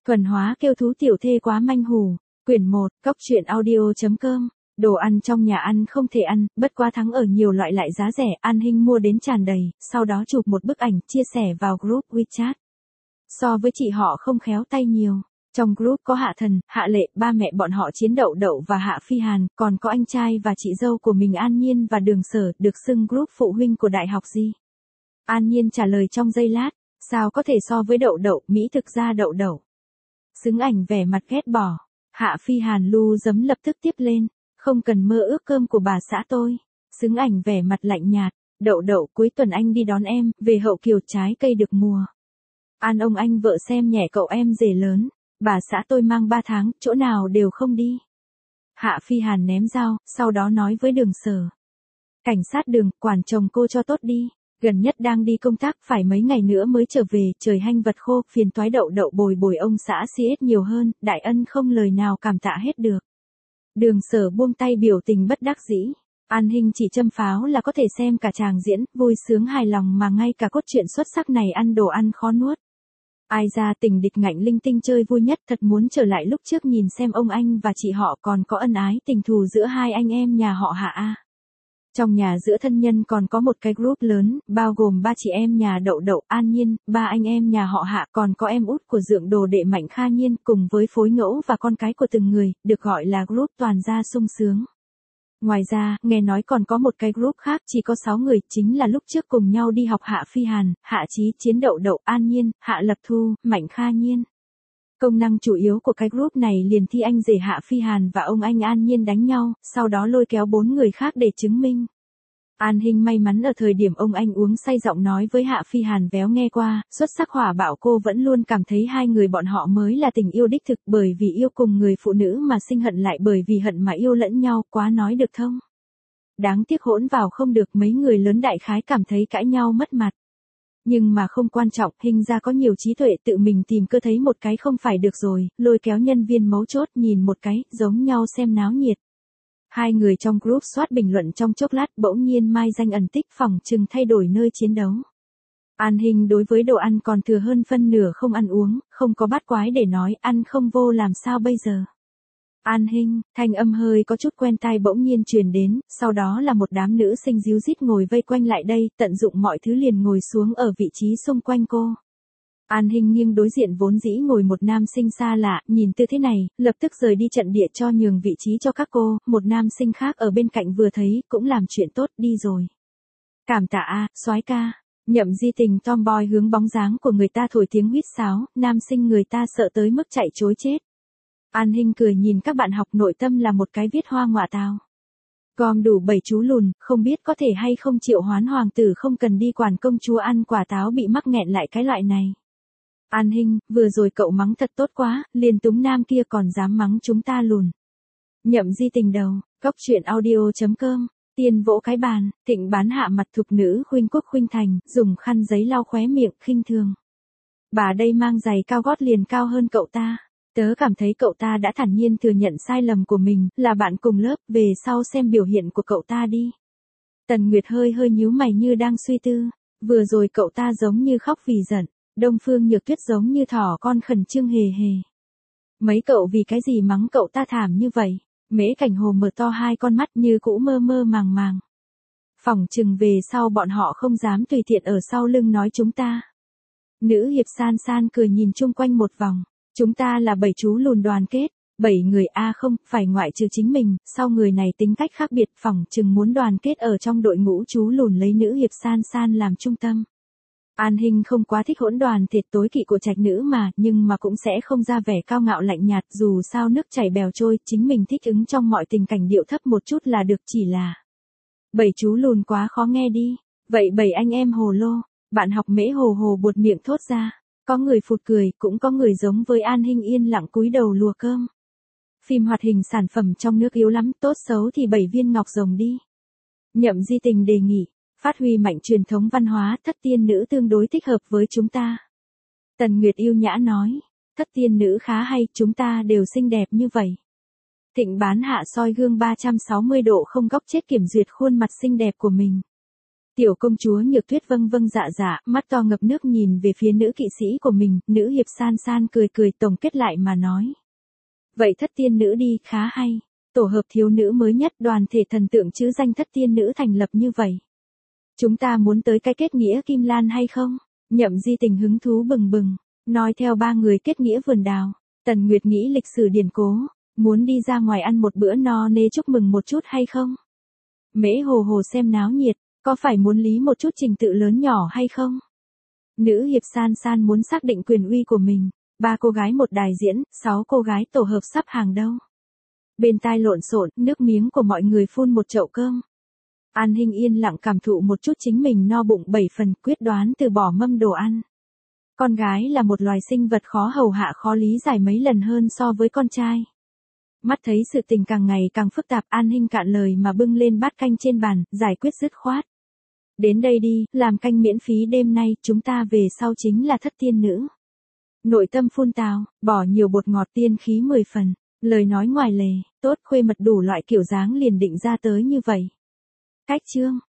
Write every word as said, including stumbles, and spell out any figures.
Thuần hóa kêu thú tiểu thê quá manh hù. Quyển một, cóc truyện audio.com. Đồ ăn trong nhà ăn không thể ăn, bất quá thắng ở nhiều loại lại giá rẻ, An Hinh mua đến tràn đầy, sau đó chụp một bức ảnh, chia sẻ vào group WeChat. So với chị họ không khéo tay nhiều. Trong group có Hạ Thần, Hạ Lệ, ba mẹ bọn họ Chiến Đậu Đậu và Hạ Phi Hàn, còn có anh trai và chị dâu của mình An Nhiên và Đường Sở, được xưng group phụ huynh của đại học gì. An Nhiên trả lời trong giây lát, sao có thể so với Đậu Đậu, Mỹ thực ra Đậu Đậu. Xứng ảnh vẻ mặt ghét bỏ. Hạ Phi Hàn lu giấm lập tức tiếp lên, không cần mơ ước cơm của bà xã tôi. Xứng ảnh vẻ mặt lạnh nhạt, Đậu Đậu cuối tuần anh đi đón em, về Hậu Kiều trái cây được mùa. An ông anh vợ xem nhẹ cậu em rể lớn, bà xã tôi mang ba tháng, chỗ nào đều không đi. Hạ Phi Hàn ném dao, sau đó nói với Đường Sở. Cảnh sát Đường, quản chồng cô cho tốt đi, gần nhất đang đi công tác, phải mấy ngày nữa mới trở về, trời hanh vật khô, phiền toái Đậu Đậu bồi bồi ông xã xê ét nhiều hơn, đại ân không lời nào cảm tạ hết được. Đường Sở buông tay biểu tình bất đắc dĩ. An Hinh chỉ châm pháo là có thể xem cả tràng diễn, vui sướng hài lòng mà ngay cả cốt truyện xuất sắc này ăn đồ ăn khó nuốt. Ai ra tình địch ngạnh linh tinh chơi vui nhất, thật muốn trở lại lúc trước nhìn xem ông anh và chị họ còn có ân ái tình thù giữa hai anh em nhà họ Hạ a. Trong nhà giữa thân nhân còn có một cái group lớn, bao gồm ba chị em nhà Đậu Đậu, An Nhiên, ba anh em nhà họ Hạ, còn có em út của dượng đồ đệ Mạnh Kha Nhiên, cùng với phối ngẫu và con cái của từng người, được gọi là group toàn gia sung sướng. Ngoài ra, nghe nói còn có một cái group khác chỉ có sáu người, chính là lúc trước cùng nhau đi học Hạ Phi Hàn, Hạ Chí, Chiến Đậu Đậu, An Nhiên, Hạ Lập Thu, Mạnh Kha Nhiên. Công năng chủ yếu của cái group này liền thi anh rể Hạ Phi Hàn và ông anh An Nhiên đánh nhau, sau đó lôi kéo bốn người khác để chứng minh. An Hinh may mắn ở thời điểm ông anh uống say giọng nói với Hạ Phi Hàn véo nghe qua, xuất sắc hỏa bạo cô vẫn luôn cảm thấy hai người bọn họ mới là tình yêu đích thực, bởi vì yêu cùng người phụ nữ mà sinh hận lại bởi vì hận mà yêu lẫn nhau, quá nói được thông. Đáng tiếc hỗn vào không được, mấy người lớn đại khái cảm thấy cãi nhau mất mặt. Nhưng mà không quan trọng, Hinh ra có nhiều trí tuệ, tự mình tìm cơ thấy một cái không phải được rồi, lôi kéo nhân viên mấu chốt nhìn một cái, giống nhau xem náo nhiệt. Hai người trong group soát bình luận trong chốc lát, bỗng nhiên mai danh ẩn tích, phỏng chừng thay đổi nơi chiến đấu. An Hinh đối với đồ ăn còn thừa hơn phân nửa không ăn uống, không có bát quái để nói, ăn không vô làm sao bây giờ. An Hinh, thanh âm hơi có chút quen tai bỗng nhiên truyền đến, sau đó là một đám nữ sinh díu dít ngồi vây quanh lại đây, tận dụng mọi thứ liền ngồi xuống ở vị trí xung quanh cô. An Hinh nghiêng đối diện vốn dĩ ngồi một nam sinh xa lạ, nhìn tư thế này, lập tức rời đi trận địa cho nhường vị trí cho các cô, một nam sinh khác ở bên cạnh vừa thấy, cũng làm chuyện tốt, đi rồi. Cảm tạ a, soái ca. Nhậm Di Tình tomboy hướng bóng dáng của người ta thổi tiếng huýt sáo, nam sinh người ta sợ tới mức chạy trối chết. An Hinh cười nhìn các bạn học, nội tâm là một cái viết hoa ngọa tào. Gom đủ bảy chú lùn, không biết có thể hay không triệu hoán hoàng tử không cần đi quản công chúa ăn quả táo bị mắc nghẹn lại cái loại này. An Hinh, vừa rồi cậu mắng thật tốt quá, liền túng nam kia còn dám mắng chúng ta lùn. Nhậm Di Tình đầu, cóc truyện audio.com, tiên vỗ cái bàn, Thịnh bán hạ mặt thục nữ khuynh quốc khuynh thành, dùng khăn giấy lau khóe miệng, khinh thường. Bà đây mang giày cao gót liền cao hơn cậu ta. Tớ cảm thấy cậu ta đã thản nhiên thừa nhận sai lầm của mình, là bạn cùng lớp, về sau xem biểu hiện của cậu ta đi. Tần Nguyệt hơi hơi nhíu mày như đang suy tư, vừa rồi cậu ta giống như khóc vì giận. Đông Phương Nhược Tuyết giống như thỏ con khẩn trương hề hề. Mấy cậu vì cái gì mắng cậu ta thảm như vậy? Mễ Cảnh Hồ mở to hai con mắt như cũ mơ mơ màng màng. Phỏng chừng về sau bọn họ không dám tùy tiện ở sau lưng nói chúng ta. Nữ hiệp San San cười nhìn chung quanh một vòng. Chúng ta là bảy chú lùn đoàn kết. Bảy người a à không, phải ngoại trừ chính mình, sau người này tính cách khác biệt, phỏng chừng muốn đoàn kết ở trong đội ngũ chú lùn lấy nữ hiệp San San làm trung tâm. An Hinh không quá thích hỗn đoàn thiệt tối kỵ của trạch nữ mà, nhưng mà cũng sẽ không ra vẻ cao ngạo lạnh nhạt, dù sao nước chảy bèo trôi, chính mình thích ứng trong mọi tình cảnh điệu thấp một chút là được, chỉ là bảy chú lùn quá khó nghe đi. Vậy bảy anh em hồ lô, bạn học Mễ hồ hồ buột miệng thốt ra, có người phụt cười, cũng có người giống với An Hinh yên lặng cúi đầu lùa cơm. Phim hoạt hình sản phẩm trong nước yếu lắm, tốt xấu thì bảy viên ngọc rồng đi. Nhậm Di Tình đề nghị. Phát huy mạnh truyền thống văn hóa, thất tiên nữ tương đối thích hợp với chúng ta. Tần Nguyệt yêu nhã nói, thất tiên nữ khá hay, chúng ta đều xinh đẹp như vậy. Thịnh bán hạ soi gương ba trăm sáu mươi độ không góc chết kiểm duyệt khuôn mặt xinh đẹp của mình. Tiểu công chúa Nhược Tuyết vâng vâng dạ dạ, mắt to ngập nước nhìn về phía nữ kỵ sĩ của mình, nữ hiệp San San cười cười tổng kết lại mà nói. Vậy thất tiên nữ đi, khá hay. Tổ hợp thiếu nữ mới nhất đoàn thể thần tượng chữ danh thất tiên nữ thành lập như vậy. Chúng ta muốn tới cái kết nghĩa Kim Lan hay không? Nhậm Di Tình hứng thú bừng bừng, nói theo ba người kết nghĩa vườn đào. Tần Nguyệt nghĩ lịch sử điển cố, muốn đi ra ngoài ăn một bữa no nê chúc mừng một chút hay không? Mễ Hồ Hồ xem náo nhiệt, có phải muốn lý một chút trình tự lớn nhỏ hay không? Nữ hiệp San San muốn xác định quyền uy của mình, ba cô gái một đài diễn, sáu cô gái tổ hợp sắp hàng đâu. Bên tai lộn xộn, nước miếng của mọi người phun một chậu cơm. An Hinh yên lặng cảm thụ một chút chính mình no bụng bảy phần, quyết đoán từ bỏ mâm đồ ăn. Con gái là một loài sinh vật khó hầu hạ khó lý giải mấy lần hơn so với con trai. Mắt thấy sự tình càng ngày càng phức tạp, An Hinh cạn lời mà bưng lên bát canh trên bàn, giải quyết dứt khoát. Đến đây đi, làm canh miễn phí đêm nay, chúng ta về sau chính là thất tiên nữ. Nội tâm phun tào, bỏ nhiều bột ngọt tiên khí mười phần, lời nói ngoài lề, tốt khuê mật đủ loại kiểu dáng liền định ra tới như vậy. Cách chương